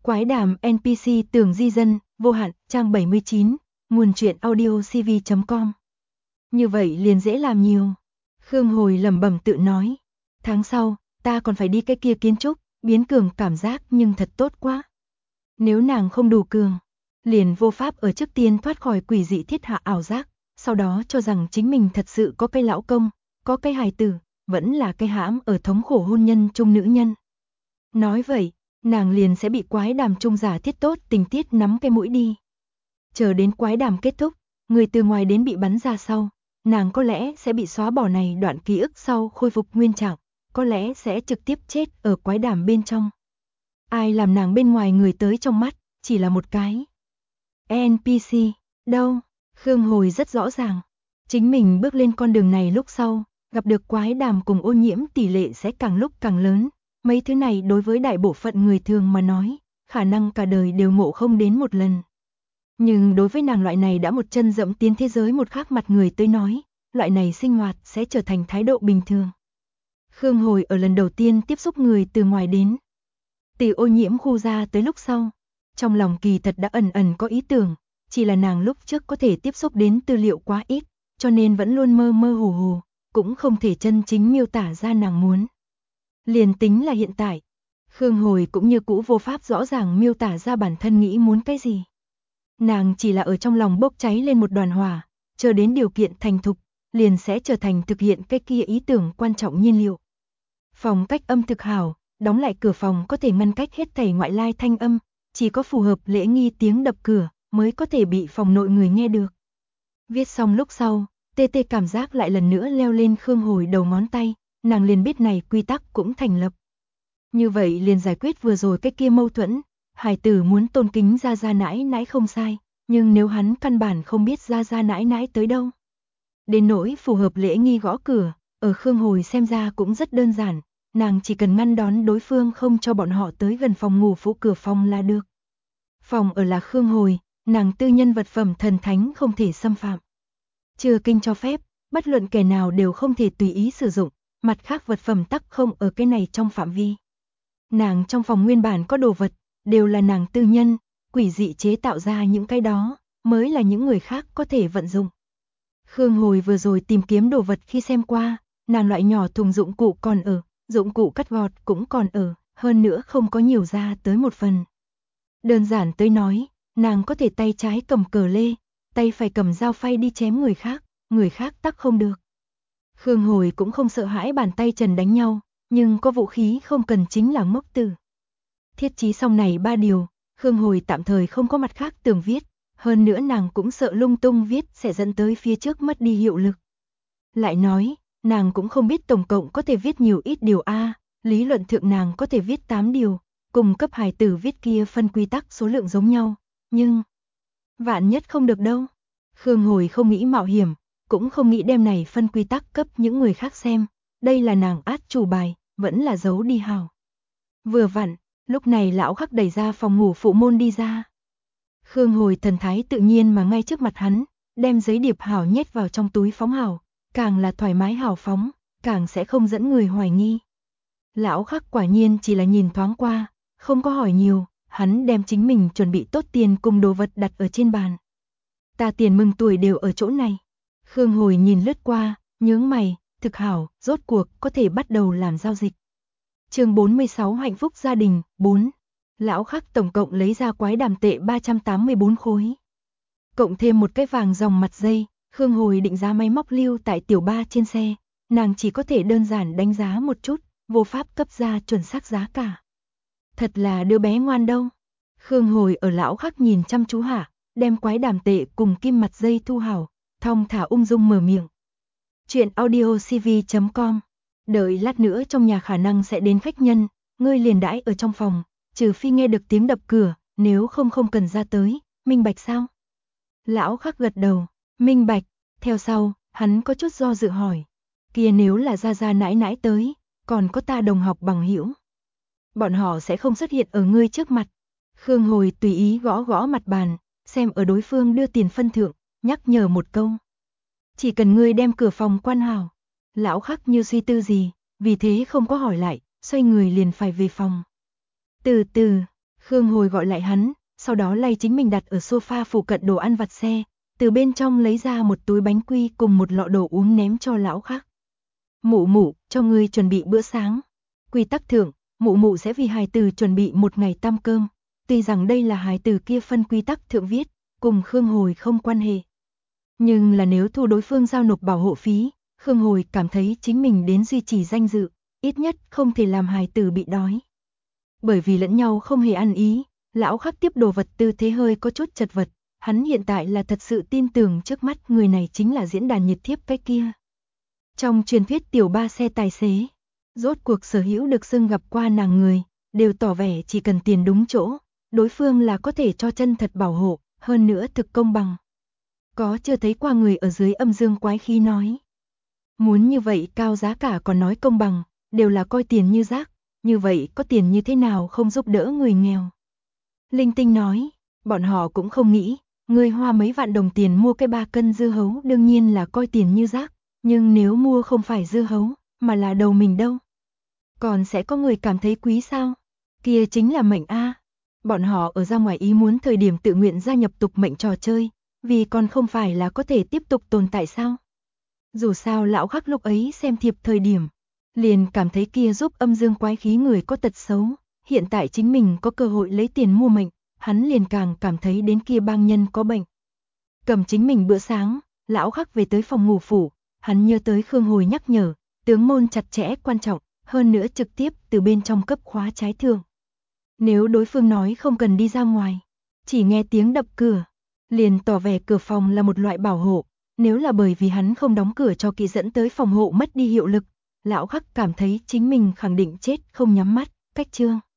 Quái đàm NPC Tường Di Dân, vô hạn, trang 79, nguồn truyện audio cv.com. Như vậy liền dễ làm nhiều. Khương Hồi lẩm bẩm tự nói. Tháng sau, ta còn phải đi cái kia kiến trúc, biến cường cảm giác nhưng thật tốt quá. Nếu nàng không đủ cường, liền vô pháp ở trước tiên thoát khỏi quỷ dị thiết hạ ảo giác, sau đó cho rằng chính mình thật sự có cái lão công, có cái hài tử, vẫn là cái hãm ở thống khổ hôn nhân chung nữ nhân. Nói vậy, nàng liền sẽ bị quái đàm trung giả thiết tốt tình tiết nắm cái mũi đi. Chờ đến quái đàm kết thúc, người từ ngoài đến bị bắn ra sau, nàng có lẽ sẽ bị xóa bỏ này đoạn ký ức sau khôi phục nguyên trạng, có lẽ sẽ trực tiếp chết ở quái đàm bên trong. Ai làm nàng bên ngoài người tới trong mắt, chỉ là một cái NPC, đâu, Khương Hồi rất rõ ràng. Chính mình bước lên con đường này lúc sau, gặp được quái đàm cùng ô nhiễm tỷ lệ sẽ càng lúc càng lớn. Mấy thứ này đối với đại bộ phận người thường mà nói, khả năng cả đời đều ngộ không đến một lần. Nhưng đối với nàng loại này đã một chân dẫm tiến thế giới một khác mặt người tới nói, loại này sinh hoạt sẽ trở thành thái độ bình thường. Khương Hồi ở lần đầu tiên tiếp xúc người từ ngoài đến. Từ ô nhiễm khu ra tới lúc sau, trong lòng kỳ thật đã ẩn ẩn có ý tưởng, chỉ là nàng lúc trước có thể tiếp xúc đến tư liệu quá ít, cho nên vẫn luôn mơ mơ hồ hồ, cũng không thể chân chính miêu tả ra nàng muốn. Liền tính là hiện tại, Khương Hồi cũng như cũ vô pháp rõ ràng miêu tả ra bản thân nghĩ muốn cái gì. Nàng chỉ là ở trong lòng bốc cháy lên một đoàn hỏa, chờ đến điều kiện thành thục, liền sẽ trở thành thực hiện cái kia ý tưởng quan trọng nhiên liệu. Phòng cách âm thực hảo, đóng lại cửa phòng có thể ngăn cách hết thảy ngoại lai thanh âm, chỉ có phù hợp lễ nghi tiếng đập cửa mới có thể bị phòng nội người nghe được. Viết xong lúc sau, tê tê cảm giác lại lần nữa leo lên Khương Hồi đầu ngón tay, nàng liền biết này quy tắc cũng thành lập. Như vậy liền giải quyết vừa rồi cái kia mâu thuẫn, hài tử muốn tôn kính gia gia nãi nãi không sai, nhưng nếu hắn căn bản không biết gia gia nãi nãi tới đâu. Đến nỗi phù hợp lễ nghi gõ cửa, ở Khương Hồi xem ra cũng rất đơn giản, nàng chỉ cần ngăn đón đối phương không cho bọn họ tới gần phòng ngủ phụ cửa phòng là được. Phòng ở là Khương Hồi, nàng tư nhân vật phẩm thần thánh không thể xâm phạm. Chưa kinh cho phép, bất luận kẻ nào đều không thể tùy ý sử dụng, mặt khác vật phẩm tắc không ở cái này trong phạm vi. Nàng trong phòng nguyên bản có đồ vật, đều là nàng tư nhân, quỷ dị chế tạo ra những cái đó, mới là những người khác có thể vận dụng. Khương Hồi vừa rồi tìm kiếm đồ vật khi xem qua, nàng loại nhỏ thùng dụng cụ còn ở, dụng cụ cắt gọt cũng còn ở, hơn nữa không có nhiều ra tới một phần. Đơn giản tới nói, nàng có thể tay trái cầm cờ lê, tay phải cầm dao phay đi chém người khác tắc không được. Khương Hồi cũng không sợ hãi bàn tay trần đánh nhau, nhưng có vũ khí không cần chính là mốc tử. Thiết chí xong này 3 điều, Khương Hồi tạm thời không có mặt khác tưởng viết, hơn nữa nàng cũng sợ lung tung viết sẽ dẫn tới phía trước mất đi hiệu lực. Lại nói, nàng cũng không biết tổng cộng có thể viết nhiều ít điều A, lý luận thượng nàng có thể viết 8 điều, cùng cấp hài tử viết kia phân quy tắc số lượng giống nhau, nhưng vạn nhất không được đâu. Khương Hồi không nghĩ mạo hiểm, cũng không nghĩ đem này phân quy tắc cấp những người khác xem, đây là nàng át chủ bài, vẫn là giấu đi hào. Vừa vặn, lúc này lão Khắc đẩy ra phòng ngủ phụ môn đi ra. Khương Hồi thần thái tự nhiên mà ngay trước mặt hắn, đem giấy điệp hảo nhét vào trong túi phóng hảo, càng là thoải mái hào phóng, càng sẽ không dẫn người hoài nghi. Lão Khắc quả nhiên chỉ là nhìn thoáng qua, không có hỏi nhiều, hắn đem chính mình chuẩn bị tốt tiền cùng đồ vật đặt ở trên bàn. Ta tiền mừng tuổi đều ở chỗ này. Khương Hồi nhìn lướt qua, nhướng mày, thực hảo, rốt cuộc có thể bắt đầu làm giao dịch. Chương 46 hạnh phúc gia đình, 4. Lão Khắc tổng cộng lấy ra quái đàm tệ 384 khối. Cộng thêm một cái vàng dòng mặt dây, Khương Hồi định giá máy móc lưu tại tiểu ba trên xe, nàng chỉ có thể đơn giản đánh giá một chút, vô pháp cấp ra chuẩn xác giá cả. Thật là đứa bé ngoan đâu. Khương Hồi ở lão Khắc nhìn chăm chú hạ, đem quái đàm tệ cùng kim mặt dây thu hảo, thong thả ung dung mở miệng. Chuyện audio cv.com. Đợi lát nữa trong nhà khả năng sẽ đến khách nhân, ngươi liền đãi ở trong phòng, trừ phi nghe được tiếng đập cửa, nếu không cần ra tới, minh bạch sao? Lão Khắc gật đầu, minh bạch, theo sau, hắn có chút do dự hỏi, kia nếu là gia gia nãi nãi tới, còn có ta đồng học bằng hữu, bọn họ sẽ không xuất hiện ở ngươi trước mặt. Khương Hồi tùy ý gõ gõ mặt bàn, xem ở đối phương đưa tiền phân thượng, nhắc nhở một câu. Chỉ cần ngươi đem cửa phòng quan hảo. Lão Khắc như suy tư gì, vì thế không có hỏi lại, xoay người liền phải về phòng. Từ từ, Khương Hồi gọi lại hắn, sau đó lay chính mình đặt ở sofa phụ cận đồ ăn vặt xe, từ bên trong lấy ra một túi bánh quy cùng một lọ đồ uống ném cho lão Khắc. Mụ mụ, cho ngươi chuẩn bị bữa sáng. Quy tắc thượng, mụ mụ sẽ vì hài tử chuẩn bị một ngày tăm cơm. Tuy rằng đây là hài tử kia phân quy tắc thượng viết, cùng Khương Hồi không quan hệ. Nhưng là nếu thu đối phương giao nộp bảo hộ phí, Khương Hồi cảm thấy chính mình đến duy trì danh dự, ít nhất không thể làm hài tử bị đói. Bởi vì lẫn nhau không hề ăn ý, lão Khắc tiếp đồ vật tư thế hơi có chút chật vật, hắn hiện tại là thật sự tin tưởng trước mắt người này chính là diễn đàn nhiệt thiếp cái kia. Trong truyền thuyết tiểu ba xe tài xế, rốt cuộc sở hữu được xưng gặp qua nàng người, đều tỏ vẻ chỉ cần tiền đúng chỗ, đối phương là có thể cho chân thật bảo hộ, hơn nữa thực công bằng. Có chưa thấy qua người ở dưới âm dương quái khí nói. Muốn như vậy cao giá cả còn nói công bằng, đều là coi tiền như rác, như vậy có tiền như thế nào không giúp đỡ người nghèo. Linh Tinh nói, bọn họ cũng không nghĩ, người hoa mấy vạn đồng tiền mua cái 3 cân dưa hấu đương nhiên là coi tiền như rác, nhưng nếu mua không phải dưa hấu, mà là đầu mình đâu. Còn sẽ có người cảm thấy quý sao? Kia chính là mệnh A. Bọn họ ở ra ngoài ý muốn thời điểm tự nguyện gia nhập tục mệnh trò chơi, vì còn không phải là có thể tiếp tục tồn tại sao? Dù sao lão Khắc lúc ấy xem thiệp thời điểm, liền cảm thấy kia giúp âm dương quái khí người có tật xấu, hiện tại chính mình có cơ hội lấy tiền mua mệnh, hắn liền càng cảm thấy đến kia bang nhân có bệnh. Cầm chính mình bữa sáng, lão Khắc về tới phòng ngủ phủ, hắn nhớ tới Khương Hồi nhắc nhở, tướng môn chặt chẽ quan trọng, hơn nữa trực tiếp từ bên trong cấp khóa trái thường. Nếu đối phương nói không cần đi ra ngoài, chỉ nghe tiếng đập cửa, liền tỏ vẻ cửa phòng là một loại bảo hộ, nếu là bởi vì hắn không đóng cửa cho kỹ dẫn tới phòng hộ mất đi hiệu lực, lão Khắc cảm thấy chính mình khẳng định chết không nhắm mắt, cách chương.